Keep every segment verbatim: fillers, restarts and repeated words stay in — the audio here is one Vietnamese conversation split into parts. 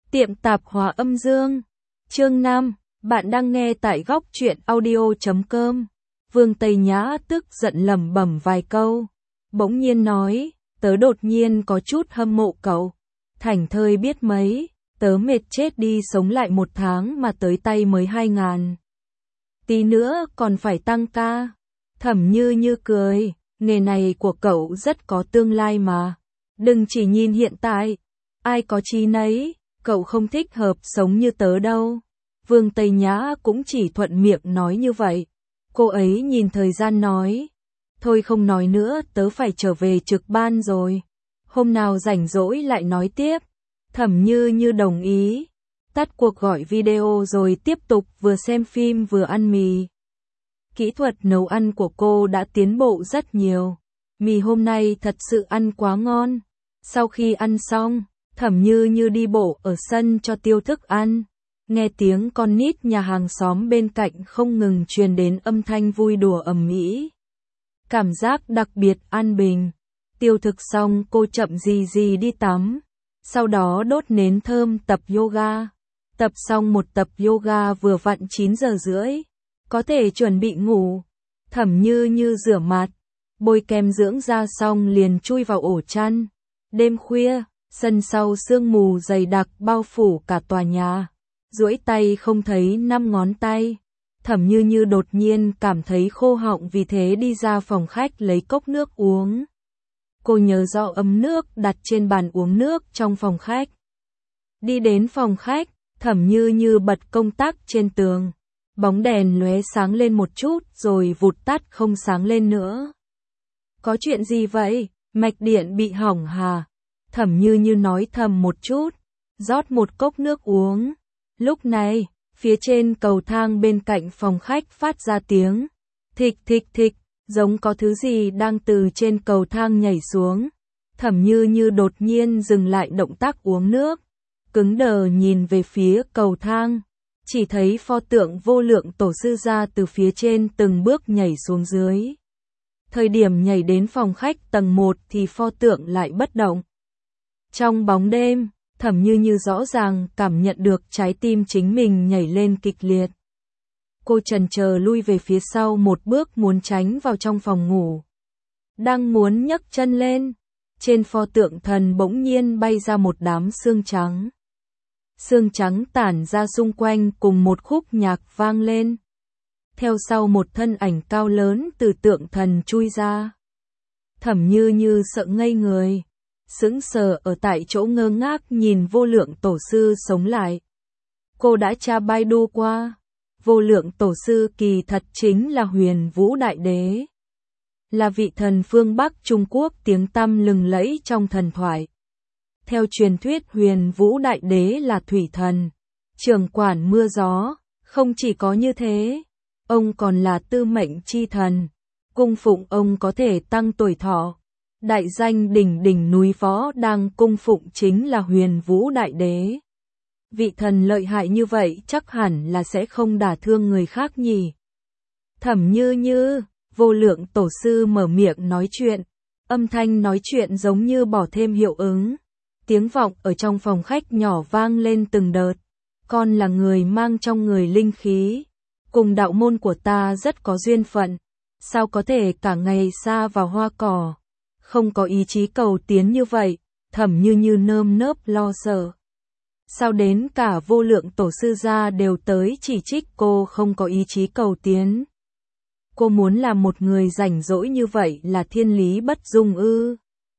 Tiệm tạp hóa âm dương. Chương năm, bạn đang nghe tại góc truyện audio chấm com. Vương Tây Nhã tức giận lẩm bẩm vài câu, bỗng nhiên nói, tớ đột nhiên có chút hâm mộ cậu. Thảnh thơi biết mấy, tớ mệt chết đi sống lại một tháng mà tới tay mới hai ngàn. Tí nữa còn phải tăng ca. Thẩm Như Như cười, nghề này của cậu rất có tương lai mà. Đừng chỉ nhìn hiện tại, ai có chí nấy, cậu không thích hợp sống như tớ đâu. Vương Tây Nhã cũng chỉ thuận miệng nói như vậy. Cô ấy nhìn thời gian nói, thôi không nói nữa, tớ phải trở về trực ban rồi. Hôm nào rảnh rỗi lại nói tiếp. Thẩm Như Như đồng ý, tắt cuộc gọi video rồi tiếp tục vừa xem phim vừa ăn mì. Kỹ thuật nấu ăn của cô đã tiến bộ rất nhiều. Mì hôm nay thật sự ăn quá ngon. Sau khi ăn xong, Thẩm Như Như đi bộ ở sân cho tiêu thức ăn. Nghe tiếng con nít nhà hàng xóm bên cạnh không ngừng truyền đến âm thanh vui đùa ầm ĩ. Cảm giác đặc biệt an bình. Tiêu thực xong cô chậm gì gì đi tắm. Sau đó đốt nến thơm tập yoga. Tập xong một tập yoga vừa vặn chín giờ rưỡi. Có thể chuẩn bị ngủ. Thẩm Như Như rửa mặt, bôi kem dưỡng da xong liền chui vào ổ chăn. Đêm khuya, sân sau sương mù dày đặc bao phủ cả tòa nhà. Duỗi tay không thấy năm ngón tay. Thẩm Như Như đột nhiên cảm thấy khô họng, vì thế đi ra phòng khách lấy cốc nước uống. Cô nhớ rõ ấm nước đặt trên bàn uống nước trong phòng khách. Đi đến phòng khách, Thẩm Như Như bật công tắc trên tường. Bóng đèn lóe sáng lên một chút rồi vụt tắt không sáng lên nữa. Có chuyện gì vậy? Mạch điện bị hỏng hả? Thẩm Như Như nói thầm một chút, rót một cốc nước uống. Lúc này, phía trên cầu thang bên cạnh phòng khách phát ra tiếng thịch thịch thịch, giống có thứ gì đang từ trên cầu thang nhảy xuống. Thẩm Như Như đột nhiên dừng lại động tác uống nước, cứng đờ nhìn về phía cầu thang. Chỉ thấy pho tượng Vô Lượng Tổ Sư ra từ phía trên từng bước nhảy xuống dưới. Thời điểm nhảy đến phòng khách tầng một thì pho tượng lại bất động. Trong bóng đêm, Thẩm Như Như rõ ràng cảm nhận được trái tim chính mình nhảy lên kịch liệt. Cô chần chờ lui về phía sau một bước muốn tránh vào trong phòng ngủ. Đang muốn nhấc chân lên, trên pho tượng thần bỗng nhiên bay ra một đám xương trắng. Sương trắng tản ra xung quanh cùng một khúc nhạc vang lên. Theo sau một thân ảnh cao lớn từ tượng thần chui ra. Thẩm Như Như sợ ngây người, sững sờ ở tại chỗ ngơ ngác nhìn Vô Lượng Tổ Sư sống lại. Cô đã tra Baidu qua, Vô Lượng Tổ Sư kỳ thật chính là Huyền Vũ Đại Đế. Là vị thần phương Bắc Trung Quốc tiếng tăm lừng lẫy trong thần thoại. Theo truyền thuyết Huyền Vũ Đại Đế là thủy thần, trưởng quản mưa gió, không chỉ có như thế, ông còn là tư mệnh chi thần, cung phụng ông có thể tăng tuổi thọ. Đại danh đỉnh đỉnh núi Võ đang cung phụng chính là Huyền Vũ Đại Đế. Vị thần lợi hại như vậy chắc hẳn là sẽ không đả thương người khác nhỉ. Thẩm Như Như, Vô Lượng Tổ Sư mở miệng nói chuyện, âm thanh nói chuyện giống như bỏ thêm hiệu ứng. Tiếng vọng ở trong phòng khách nhỏ vang lên từng đợt. Con là người mang trong người linh khí, cùng đạo môn của ta rất có duyên phận. Sao có thể cả ngày xa vào hoa cỏ, không có ý chí cầu tiến như vậy? Thẩm Như Như nơm nớp lo sợ. Sao đến cả Vô Lượng Tổ Sư gia đều tới chỉ trích cô không có ý chí cầu tiến? Cô muốn làm một người rảnh rỗi như vậy là thiên lý bất dung ư?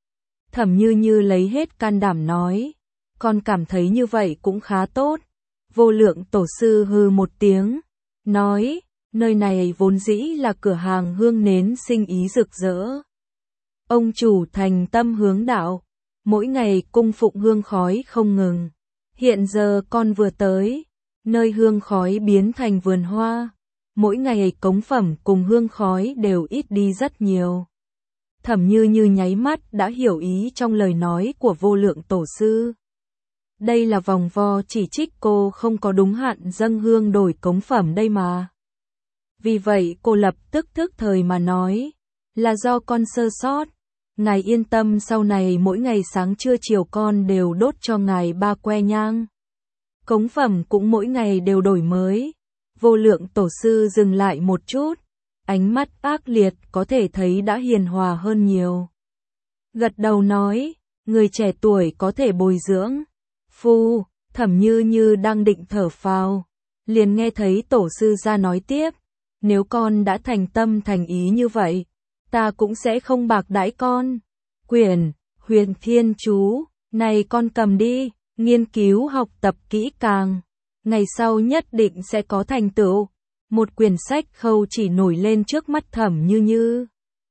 Thẩm Như Như lấy hết can đảm nói, con cảm thấy như vậy cũng khá tốt. Vô Lượng Tổ Sư hừ một tiếng, nói, nơi này vốn dĩ là cửa hàng hương nến sinh ý rực rỡ. Ông chủ thành tâm hướng đạo, mỗi ngày cung phụng hương khói không ngừng. Hiện giờ con vừa tới, nơi hương khói biến thành vườn hoa, mỗi ngày cống phẩm cùng hương khói đều ít đi rất nhiều. Thẩm Như Như nháy mắt đã hiểu ý trong lời nói của Vô Lượng Tổ Sư. Đây là vòng vo chỉ trích cô không có đúng hạn dâng hương đổi cống phẩm đây mà. Vì vậy cô lập tức thức thời mà nói, là do con sơ sót. Ngài yên tâm, sau này mỗi ngày sáng trưa chiều con đều đốt cho ngài ba que nhang. Cống phẩm cũng mỗi ngày đều đổi mới. Vô Lượng tổ sư dừng lại một chút, ánh mắt ác liệt có thể thấy đã hiền hòa hơn nhiều. Gật đầu nói, người trẻ tuổi có thể bồi dưỡng. Phu, Thẩm Như Như đang định thở phào, liền nghe thấy tổ sư ra nói tiếp, nếu con đã thành tâm thành ý như vậy, ta cũng sẽ không bạc đãi con. Quyển, Huyền Thiên Chú, này con cầm đi, nghiên cứu học tập kỹ càng, ngày sau nhất định sẽ có thành tựu. Một quyển sách khâu chỉ nổi lên trước mắt Thẩm Như Như.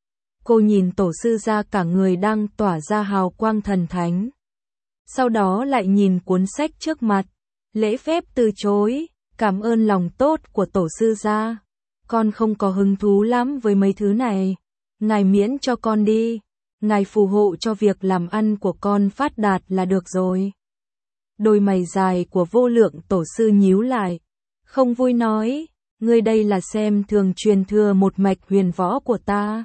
Cô nhìn tổ sư ra cả người đang tỏa ra hào quang thần thánh. Sau đó lại nhìn cuốn sách trước mặt, lễ phép từ chối, cảm ơn lòng tốt của tổ sư gia. Con không có hứng thú lắm với mấy thứ này, ngài miễn cho con đi, ngài phù hộ cho việc làm ăn của con phát đạt là được rồi. Đôi mày dài của Vô Lượng tổ sư nhíu lại, không vui nói, ngươi đây là xem thường truyền thừa một mạch huyền võ của ta.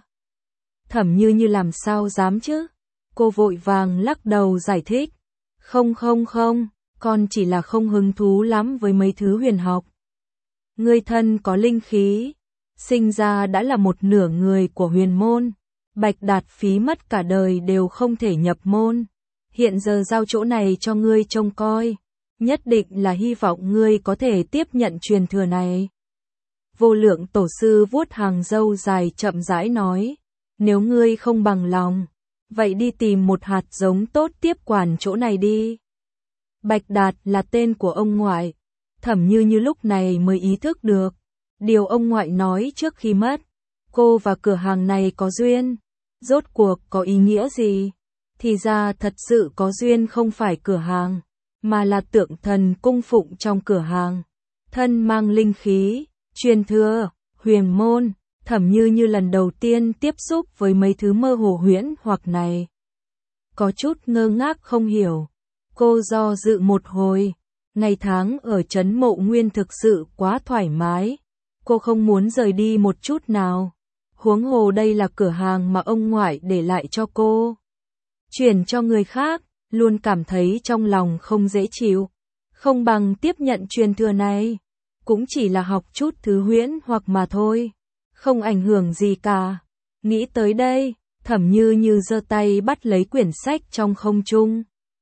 Thẩm Như Như làm sao dám chứ? Cô vội vàng lắc đầu giải thích, không không không, con chỉ là không hứng thú lắm với mấy thứ huyền học. Ngươi thân có linh khí, sinh ra đã là một nửa người của huyền môn, Bạch Đạt phí mất cả đời đều không thể nhập môn. Hiện giờ giao chỗ này cho ngươi trông coi, nhất định là hy vọng ngươi có thể tiếp nhận truyền thừa này. Vô Lượng tổ sư vuốt hàng râu dài chậm rãi nói, nếu ngươi không bằng lòng, vậy đi tìm một hạt giống tốt tiếp quản chỗ này đi. Bạch Đạt là tên của ông ngoại. Thẩm Như Như lúc này mới ý thức được, điều ông ngoại nói trước khi mất, cô và cửa hàng này có duyên, rốt cuộc có ý nghĩa gì? Thì ra thật sự có duyên không phải cửa hàng, mà là tượng thần cung phụng trong cửa hàng. Thân mang linh khí, truyền thừa, huyền môn, Thẩm Như Như lần đầu tiên tiếp xúc với mấy thứ mơ hồ huyễn hoặc này. Có chút ngơ ngác không hiểu, cô do dự một hồi. Ngày tháng ở trấn Mộ Nguyên thực sự quá thoải mái, cô không muốn rời đi một chút nào. Huống hồ đây là cửa hàng mà ông ngoại để lại cho cô. Chuyển cho người khác, luôn cảm thấy trong lòng không dễ chịu. Không bằng tiếp nhận truyền thừa này, cũng chỉ là học chút thứ huyễn hoặc mà thôi, không ảnh hưởng gì cả. Nghĩ tới đây, Thẩm Như Như giơ tay bắt lấy quyển sách trong không trung.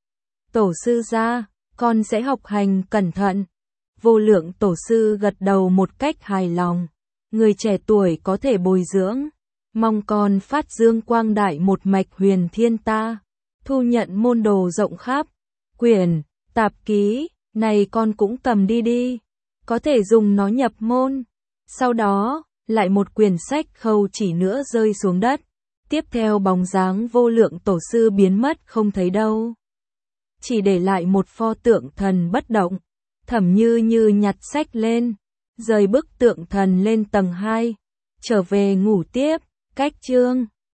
Tổ sư gia, con sẽ học hành cẩn thận. Vô Lượng tổ sư gật đầu một cách hài lòng. Người trẻ tuổi có thể bồi dưỡng, mong con phát dương quang đại một mạch huyền thiên ta, thu nhận môn đồ rộng khắp. Quyển, tạp ký, này con cũng cầm đi đi, có thể dùng nó nhập môn. Sau đó, lại một quyển sách khâu chỉ nữa rơi xuống đất. Tiếp theo bóng dáng Vô Lượng tổ sư biến mất không thấy đâu, chỉ để lại một pho tượng thần bất động. Thẩm Như Như nhặt sách lên, rời bức tượng thần lên tầng hai, trở về ngủ tiếp. Cách chương